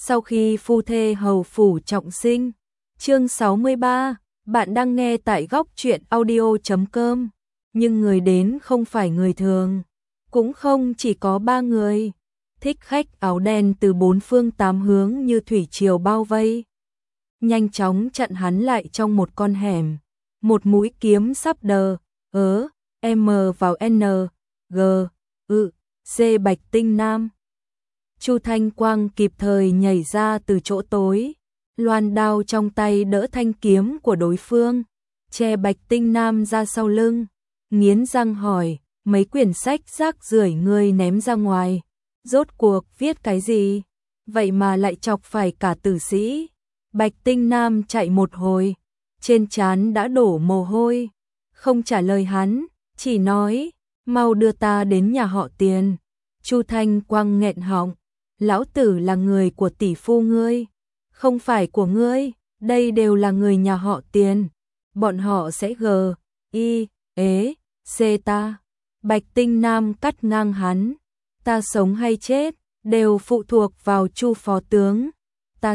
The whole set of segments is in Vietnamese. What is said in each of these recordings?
Sau khi phu thê hầu phủ trọng sinh. Chương 63, bạn đang nghe tại góc truyện audio.com. Nhưng người đến không phải người thường, cũng không chỉ có 3 người. Thích khách áo đen từ 4 phương 8 hướng như thủy triều bao vây, nhanh chóng chặn hắn lại trong một con hẻm. Một mũi kiếm sắp đờ, M vào N, G, C Bạch Tinh Nam. Chu Thanh Quang kịp thời nhảy ra từ chỗ tối, loan đao trong tay đỡ thanh kiếm của đối phương, che Bạch Tinh Nam ra sau lưng, nghiến răng hỏi, mấy quyển sách rác rưởi ngươi ném ra ngoài, rốt cuộc viết cái gì? Vậy mà lại chọc phải cả tử sĩ. Bạch Tinh Nam chạy một hồi, trên trán đã đổ mồ hôi, không trả lời hắn, chỉ nói, mau đưa ta đến nhà họ Tiền. Chu Thanh Quang nghẹn họng, lão tử là người của tỷ phu ngươi, không phải của ngươi, đây đều là người nhà họ Tiền, bọn họ sẽ C ta. Bạch Tinh Nam cắt ngang hắn, ta sống hay chết, đều phụ thuộc vào Chu phó tướng, ta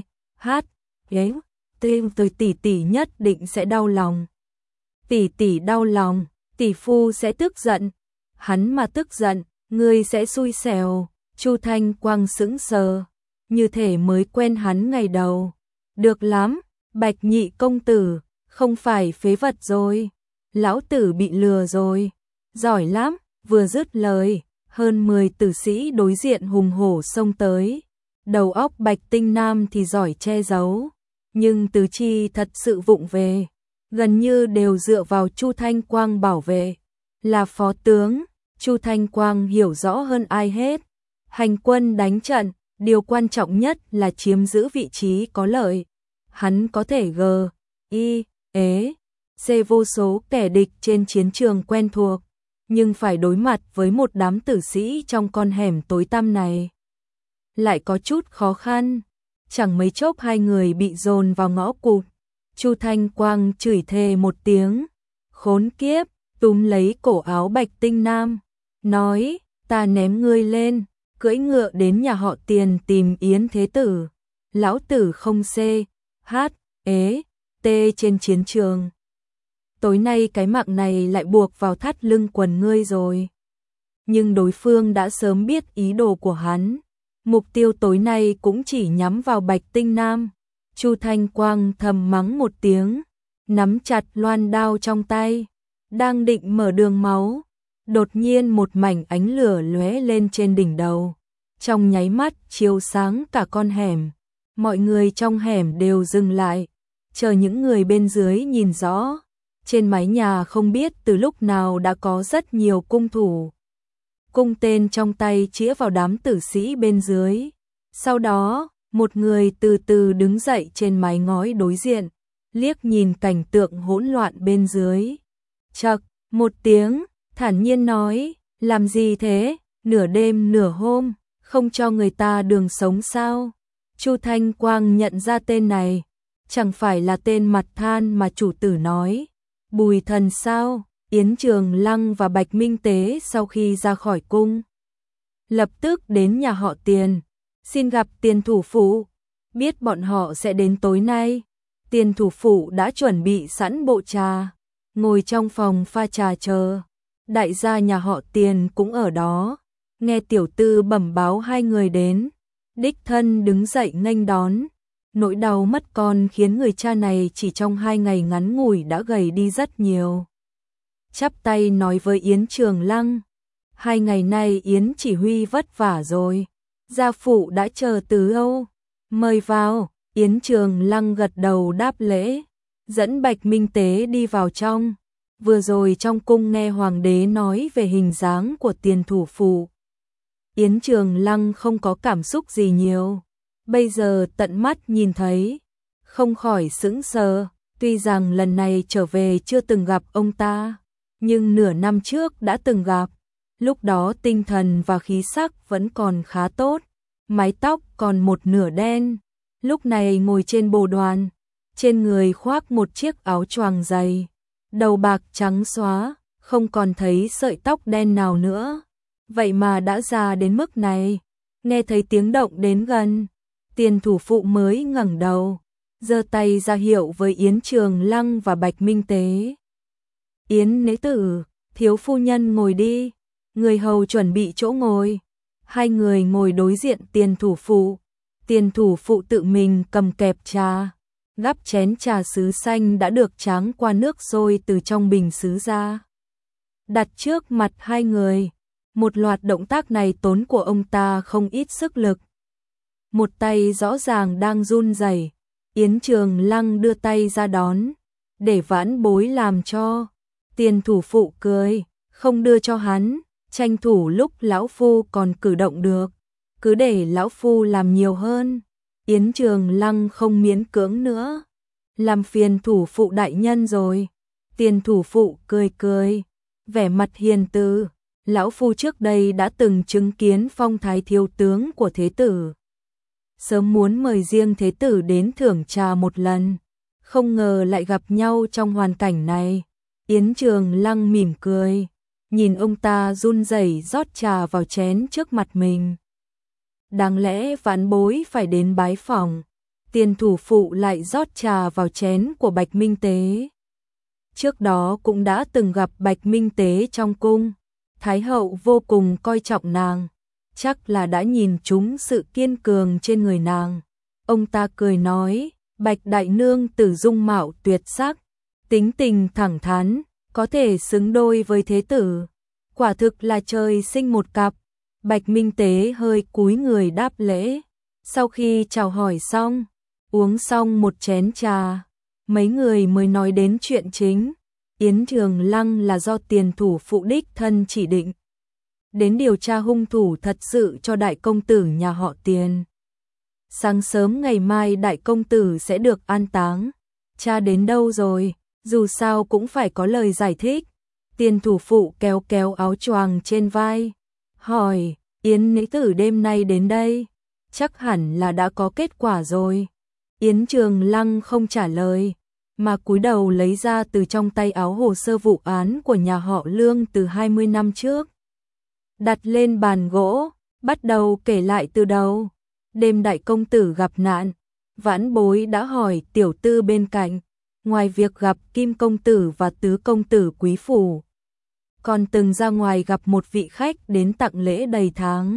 tỷ tỷ nhất định sẽ đau lòng. Tỷ tỷ đau lòng, tỷ phu sẽ tức giận, hắn mà tức giận, ngươi sẽ xui xẻo. Chu Thanh Quang sững sờ, như thể mới quen hắn ngày đầu. Được lắm, Bạch nhị công tử, không phải phế vật rồi, lão tử bị lừa rồi, giỏi lắm. Vừa dứt lời, hơn 10 tử sĩ đối diện hùng hổ xông tới. Đầu óc Bạch Tinh Nam thì giỏi che giấu, nhưng tứ chi thật sự vụng về, gần như đều dựa vào Chu Thanh Quang bảo vệ. Là phó tướng, Chu Thanh Quang hiểu rõ hơn ai hết. Hành quân đánh trận, điều quan trọng nhất là chiếm giữ vị trí có lợi. Hắn có thể C vô số kẻ địch trên chiến trường quen thuộc, nhưng phải đối mặt với một đám tử sĩ trong con hẻm tối tăm này lại có chút khó khăn. Chẳng mấy chốc hai người bị dồn vào ngõ cụt. Chu Thanh Quang chửi thề một tiếng, khốn kiếp, túm lấy cổ áo Bạch Tinh Nam, nói, ta ném ngươi lên, cưỡi ngựa đến nhà họ Tiền tìm Yến Thế Tử. Lão tử không trên chiến trường. Tối nay cái mạng này lại buộc vào thắt lưng quần ngươi rồi. Nhưng đối phương đã sớm biết ý đồ của hắn. Mục tiêu tối nay cũng chỉ nhắm vào Bạch Tinh Nam. Chu Thanh Quang thầm mắng một tiếng, nắm chặt loan đao trong tay, đang định mở đường máu. Đột nhiên một mảnh ánh lửa lóe lên trên đỉnh đầu, trong nháy mắt chiếu sáng cả con hẻm. Mọi người trong hẻm đều dừng lại, chờ những người bên dưới nhìn rõ. Trên mái nhà không biết từ lúc nào đã có rất nhiều cung thủ, cung tên trong tay chĩa vào đám tử sĩ bên dưới. Sau đó, một người từ từ đứng dậy trên mái ngói đối diện, liếc nhìn cảnh tượng hỗn loạn bên dưới. Chậc, một tiếng, thản nhiên nói, làm gì thế, nửa đêm nửa hôm, không cho người ta đường sống sao? Chu Thanh Quang nhận ra tên này, chẳng phải là tên mặt than mà chủ tử nói, Bùi Thần sao? Yến Trường Lăng và Bạch Minh Tế sau khi ra khỏi cung, lập tức đến nhà họ Tiền, xin gặp Tiền thủ phủ. Biết bọn họ sẽ đến tối nay, Tiền thủ phủ đã chuẩn bị sẵn bộ trà, ngồi trong phòng pha trà chờ. Đại gia nhà họ Tiền cũng ở đó, nghe tiểu tư bẩm báo hai người đến, đích thân đứng dậy nghênh đón. Nỗi đau mất con khiến người cha này chỉ trong 2 ngày ngắn ngủi đã gầy đi rất nhiều. Chắp tay nói với Yến Trường Lăng, 2 ngày nay Yến chỉ huy vất vả rồi, gia phụ đã chờ từ lâu, mời vào. Yến Trường Lăng gật đầu đáp lễ, dẫn Bạch Minh Tế đi vào trong. Vừa rồi trong cung nghe hoàng đế nói về hình dáng của Tiền thủ phủ, Yến Trường Lăng không có cảm xúc gì nhiều, bây giờ tận mắt nhìn thấy, không khỏi sững sờ. Tuy rằng lần này trở về chưa từng gặp ông ta, nhưng nửa năm trước đã từng gặp. Lúc đó tinh thần và khí sắc vẫn còn khá tốt, mái tóc còn một nửa đen. Lúc này ngồi trên bồ đoàn, trên người khoác một chiếc áo choàng dày, đầu bạc trắng xóa, không còn thấy sợi tóc đen nào nữa. Vậy mà đã già đến mức này. Nghe thấy tiếng động đến gần, Tiền thủ phụ mới ngẩng đầu, giơ tay ra hiệu với Yến Trường Lăng và Bạch Minh Tế. Yến nễ tử, thiếu phu nhân ngồi đi. Người hầu chuẩn bị chỗ ngồi. Hai người ngồi đối diện tiền thủ phụ. Tiền thủ phụ tự mình cầm kẹp trà, gắp chén trà sứ xanh đã được tráng qua nước sôi từ trong bình sứ ra, đặt trước mặt hai người. Một loạt động tác này tốn của ông ta không ít sức lực. Một tay rõ ràng đang run rẩy. Yến Trường Lăng đưa tay ra đón, để Vãn Bối làm cho. Tiền thủ phụ cười, không đưa cho hắn, tranh thủ lúc lão phu còn cử động được, cứ để lão phu làm nhiều hơn. Yến Trường Lăng không miễn cưỡng nữa, làm phiền thủ phụ đại nhân rồi. Tiền thủ phụ cười cười, vẻ mặt hiền từ. Lão phu trước đây đã từng chứng kiến phong thái thiếu tướng của thế tử, sớm muốn mời riêng thế tử đến thưởng trà một lần, không ngờ lại gặp nhau trong hoàn cảnh này. Yến Trường Lăng mỉm cười, nhìn ông ta run rẩy rót trà vào chén trước mặt mình. Đáng lẽ Vãn Bối phải đến bái phỏng, tiền thủ phụ lại rót trà vào chén của Bạch Minh Tế. Trước đó cũng đã từng gặp Bạch Minh Tế trong cung, Thái hậu vô cùng coi trọng nàng, chắc là đã nhìn trúng sự kiên cường trên người nàng. Ông ta cười nói, Bạch đại nương tử dung mạo tuyệt sắc, tính tình thẳng thắn, có thể xứng đôi với thế tử, quả thực là trời sinh một cặp. Bạch Minh Tế hơi cúi người đáp lễ. Sau khi chào hỏi xong, uống xong một chén trà, mấy người mới nói đến chuyện chính. Yến Trường Lăng là do tiền thủ phụ đích thân chỉ định đến điều tra hung thủ thật sự cho đại công tử nhà họ Tiền. Sáng sớm ngày mai đại công tử sẽ được an táng. Cha đến đâu rồi? Dù sao cũng phải có lời giải thích. Tiền thủ phụ kéo kéo áo choàng trên vai, hỏi, Yến nễ tử đêm nay đến đây, chắc hẳn là đã có kết quả rồi. Yến Trường Lăng không trả lời, mà cúi đầu lấy ra từ trong tay áo hồ sơ vụ án của nhà họ Lương từ 20 năm trước. Đặt lên bàn gỗ, bắt đầu kể lại từ đầu. Đêm đại công tử gặp nạn, Vãn Bối đã hỏi tiểu tư bên cạnh, ngoài việc gặp Kim công tử và Tứ công tử quý phủ, còn từng ra ngoài gặp một vị khách đến tặng lễ đầy tháng.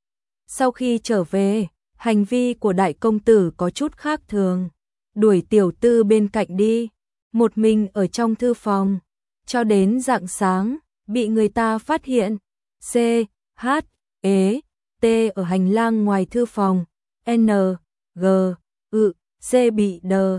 Sau khi trở về, hành vi của đại công tử có chút khác thường, đuổi tiểu tư bên cạnh đi, một mình ở trong thư phòng, cho đến rạng sáng, bị người ta phát hiện. C, H, E, T ở hành lang ngoài thư phòng, N, G, U, C bị đờ,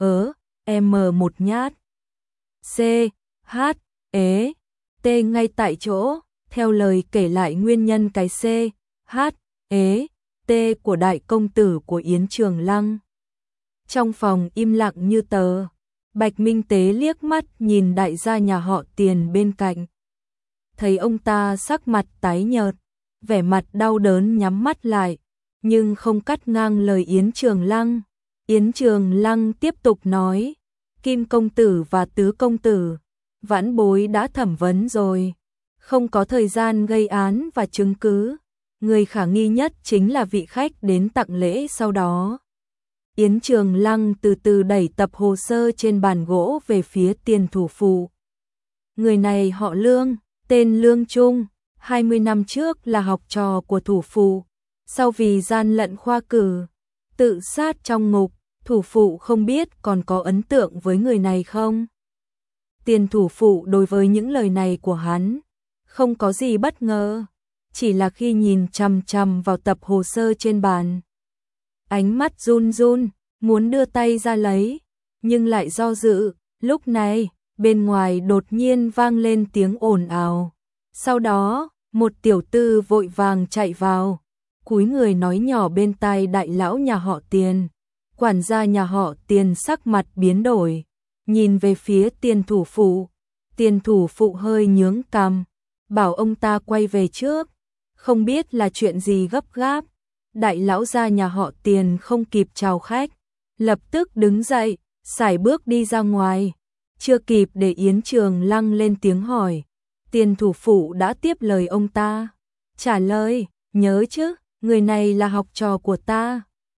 M một nhát. C, H, E, T ngay tại chỗ, theo lời kể lại nguyên nhân cái C, H, E, T của đại công tử của Yến Trường Lăng. Trong phòng im lặng như tờ, Bạch Minh Tế liếc mắt nhìn đại gia nhà họ Tiền bên cạnh. Thấy ông ta sắc mặt tái nhợt, vẻ mặt đau đớn nhắm mắt lại, nhưng không cắt ngang lời Yến Trường Lăng. Yến Trường Lăng tiếp tục nói, Kim công tử và Tứ công tử, Vãn Bối đã thẩm vấn rồi, không có thời gian gây án và chứng cứ. Người khả nghi nhất chính là vị khách đến tặng lễ sau đó. Yến Trường Lăng từ từ đẩy tập hồ sơ trên bàn gỗ về phía tiền thủ phụ. Người này họ Lương, tên Lương Trung, 20 năm trước là học trò của thủ phụ, sau vì gian lận khoa cử, tự sát trong ngục. Thủ phụ không biết còn có ấn tượng với người này không? Tiền thủ phụ đối với những lời này của hắn không có gì bất ngờ, chỉ là khi nhìn chằm chằm vào tập hồ sơ trên bàn, ánh mắt run run, muốn đưa tay ra lấy, nhưng lại do dự. Lúc này, bên ngoài đột nhiên vang lên tiếng ồn ào. Sau đó, một tiểu tư vội vàng chạy vào, cúi người nói nhỏ bên tai đại lão nhà họ Tiền. Quản gia nhà họ Tiền sắc mặt biến đổi, nhìn về phía tiền thủ phụ. Tiền thủ phụ hơi nhướng cằm, bảo ông ta quay về trước, không biết là chuyện gì gấp gáp. Đại lão gia nhà họ Tiền không kịp chào khách, lập tức đứng dậy, sải bước đi ra ngoài. Chưa kịp để Yến Trường Lăng lên tiếng hỏi, tiền thủ phụ đã tiếp lời ông ta, trả lời, nhớ chứ, người này là học trò của ta.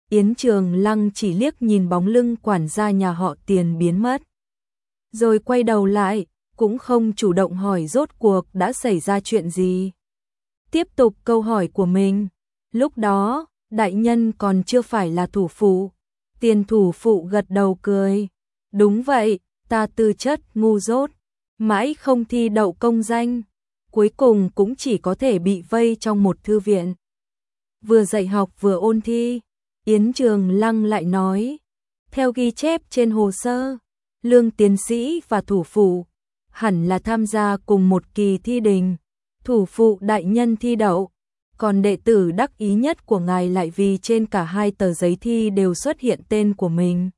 Yến Trường Lăng chỉ liếc nhìn bóng lưng quản gia nhà họ Tiền biến mất. Rồi quay đầu lại, cũng không chủ động hỏi rốt cuộc đã xảy ra chuyện gì. Tiếp tục câu hỏi của mình. Lúc đó, đại nhân còn chưa phải là thủ phụ. Tiền thủ phụ gật đầu cười. Đúng vậy, ta tư chất ngu dốt, mãi không thi đậu công danh. Cuối cùng cũng chỉ có thể bị vây trong một thư viện. Vừa dạy học vừa ôn thi. Yến Trường Lăng lại nói. Theo ghi chép trên hồ sơ, Lương tiến sĩ và thủ phụ hẳn là tham gia cùng một kỳ thi đình. Thủ phụ đại nhân thi đậu, còn đệ tử đắc ý nhất của ngài lại vì trên cả hai tờ giấy thi đều xuất hiện tên của mình.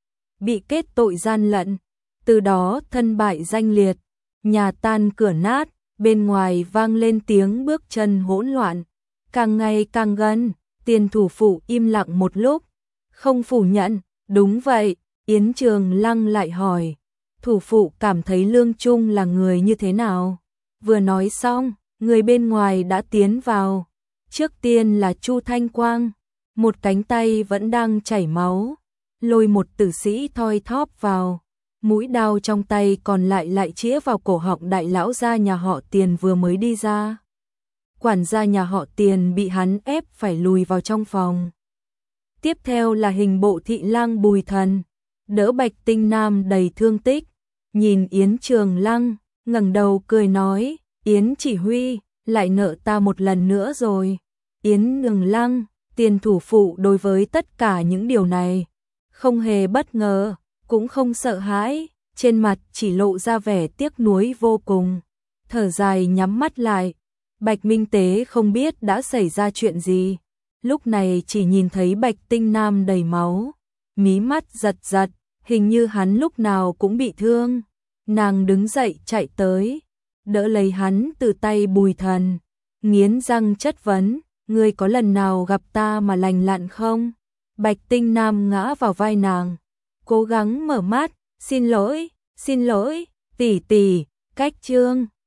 Bị kết tội gian lận, từ đó thân bại danh liệt, nhà tan cửa nát, bên ngoài vang lên tiếng bước chân hỗn loạn, càng ngày càng gần. Tiền thủ phụ im lặng một lúc, không phủ nhận. Đúng vậy. Yến Trường Lăng lại hỏi, thủ phụ cảm thấy Lương Trung là người như thế nào? Vừa nói xong, người bên ngoài đã tiến vào. Trước tiên là Chu Thanh Quang, một cánh tay vẫn đang chảy máu, lôi một tử sĩ thoi thóp vào. Mũi đao trong tay còn lại chĩa vào cổ họng đại lão gia nhà họ Tiền vừa mới đi ra. Quản gia nhà họ Tiền bị hắn ép phải lùi vào trong phòng. Tiếp theo là hình bộ thị lang Bùi Thần, đỡ Bạch Tinh Nam đầy thương tích, nhìn Yến Trường Lăng, ngẩng đầu cười nói, Yến chỉ huy, lại nợ ta một lần nữa rồi. Yến Trường Lăng, Tiền thủ phụ đối với tất cả những điều này, không hề bất ngờ, cũng không sợ hãi, trên mặt chỉ lộ ra vẻ tiếc nuối vô cùng, thở dài nhắm mắt lại. Bạch Minh Tế không biết đã xảy ra chuyện gì, lúc này chỉ nhìn thấy Bạch Tinh Nam đầy máu, mí mắt giật giật, hình như hắn lúc nào cũng bị thương. Nàng đứng dậy chạy tới, đỡ lấy hắn từ tay Bùi Thần, nghiến răng chất vấn, ngươi có lần nào gặp ta mà lành lặn không? Bạch Tinh Nam ngã vào vai nàng, cố gắng mở mắt, xin lỗi, tỷ tỷ, cách chương.